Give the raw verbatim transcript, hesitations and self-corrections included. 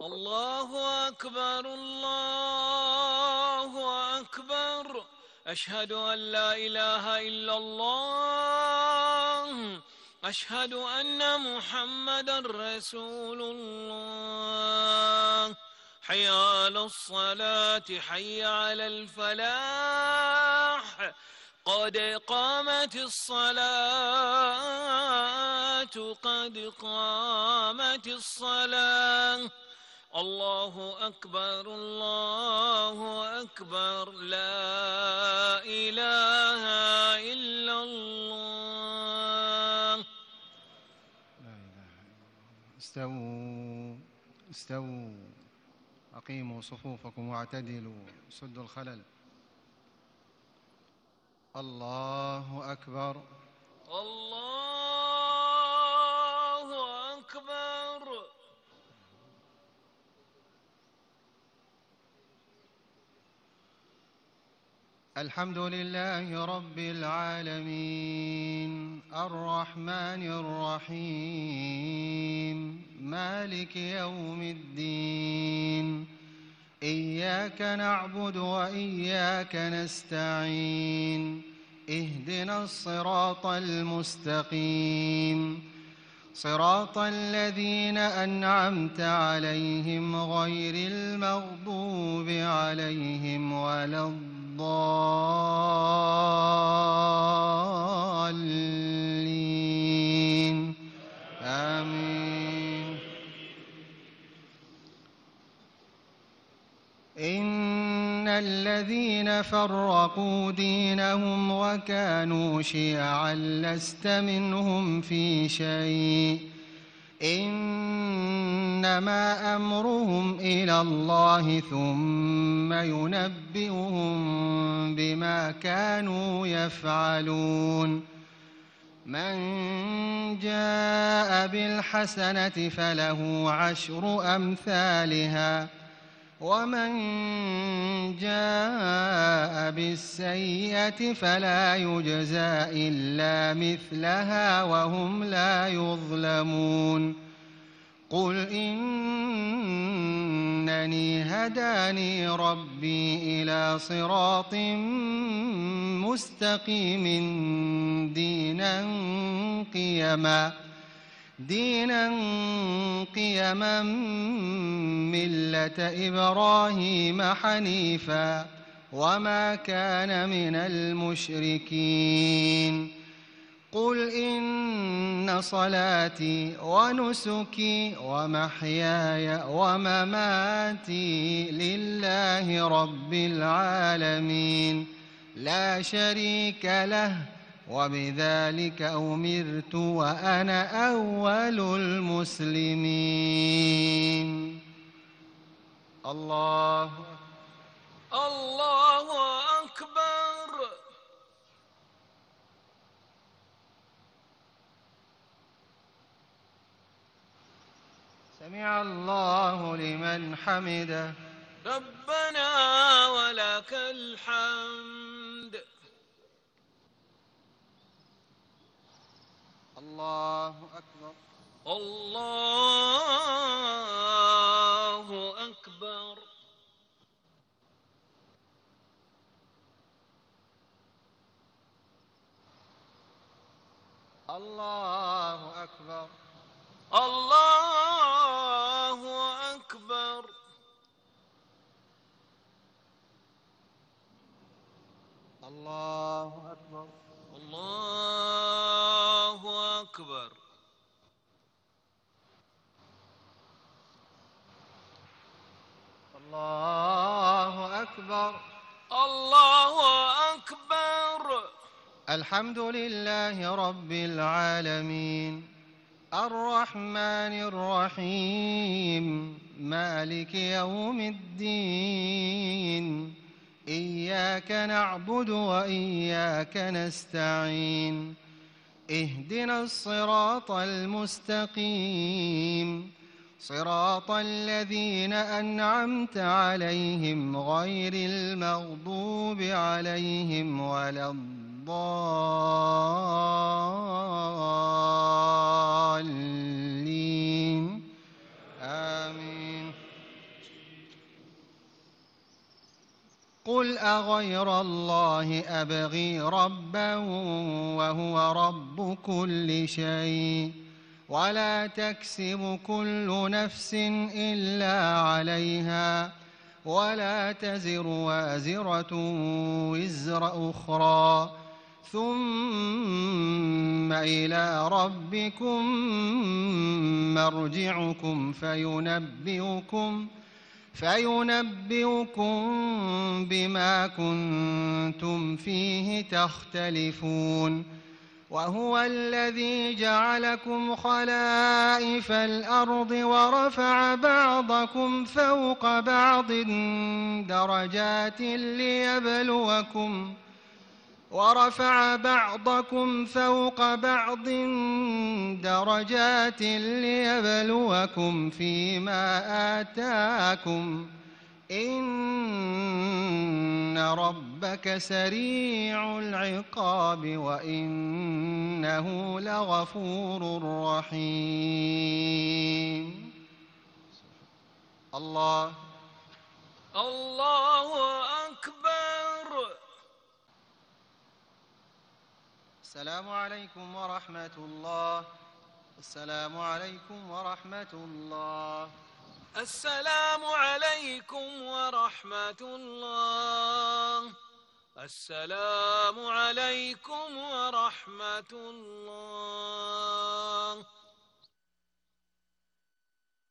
الله أكبر الله أكبر. أشهد أن لا إله إلا الله. أشهد أن محمدا رسول الله. حي على الصلاة حي على الفلاح. قد قامت الصلاة قد قامت الصلاة. الله أكبر الله أكبر. لا إله إلا الله. لا إله إلا الله. استووا استووا أقيموا صفوفكم واعتدلوا سدوا الخلل. الله أكبر الله أكبر. الحمد لله رب العالمين الرحمن الرحيم مالك يوم الدين. إياك نعبد وإياك نستعين. اهدنا الصراط المستقيم صراط الذين أنعمت عليهم غير المغضوب عليهم ولا الضالين. آمين. إن الذين فرقوا دينهم وكانوا شيعا لست منهم في شيء. إنما أمرهم إلى الله ثم ينبئهم بما كانوا يفعلون. من جاء بالحسنة فله عشر أمثالها ومن جاء بالسيئة فلا يجزى إلا مثلها وهم لا يظلمون. قل إنني هداني ربي إلى صراط مستقيم دينا قيما دينا قيما ملة إبراهيم حنيفا وما كان من المشركين. قل إن صلاتي ونسكي ومحياي ومماتي لله رب العالمين لا شريك له وبذلك أمرت وأنا أول المسلمين. الله الله أكبر. سمع الله لمن حمده. ربنا ولك الحمد. الله أكبر الله أكبر. الله أكبر الله أكبر. الله أكبر الله أكبر. الله أكبر الله أكبر. الحمد لله رب العالمين الرحمن الرحيم مالك يوم الدين. إياك نعبد وإياك نستعين. اهدنا الصراط المستقيم صراط الذين أنعمت عليهم غير المغضوب عليهم ولا الضالين. آمين. قل أغير الله أبغي ربا وهو رب كل شيء ولا تكسب كل نفس إلا عليها ولا تزر وازرة وزر أخرى ثم إلى ربكم مرجعكم فينبئكم فينبئكم بما كنتم فيه تختلفون وهو الذي جعلكم خلائف الأرض ورفع بعضكم فوق بعض درجات ليبلوكم ورفع بعضكم فوق بعض درجات ليبلوكم فيما آتاكم إن ربك سريع العقاب وإنه لغفور رحيم. الله الله أكبر. السلام عليكم ورحمة الله. السلام عليكم ورحمة الله. السلام عليكم ورحمة الله. السلام عليكم ورحمة الله.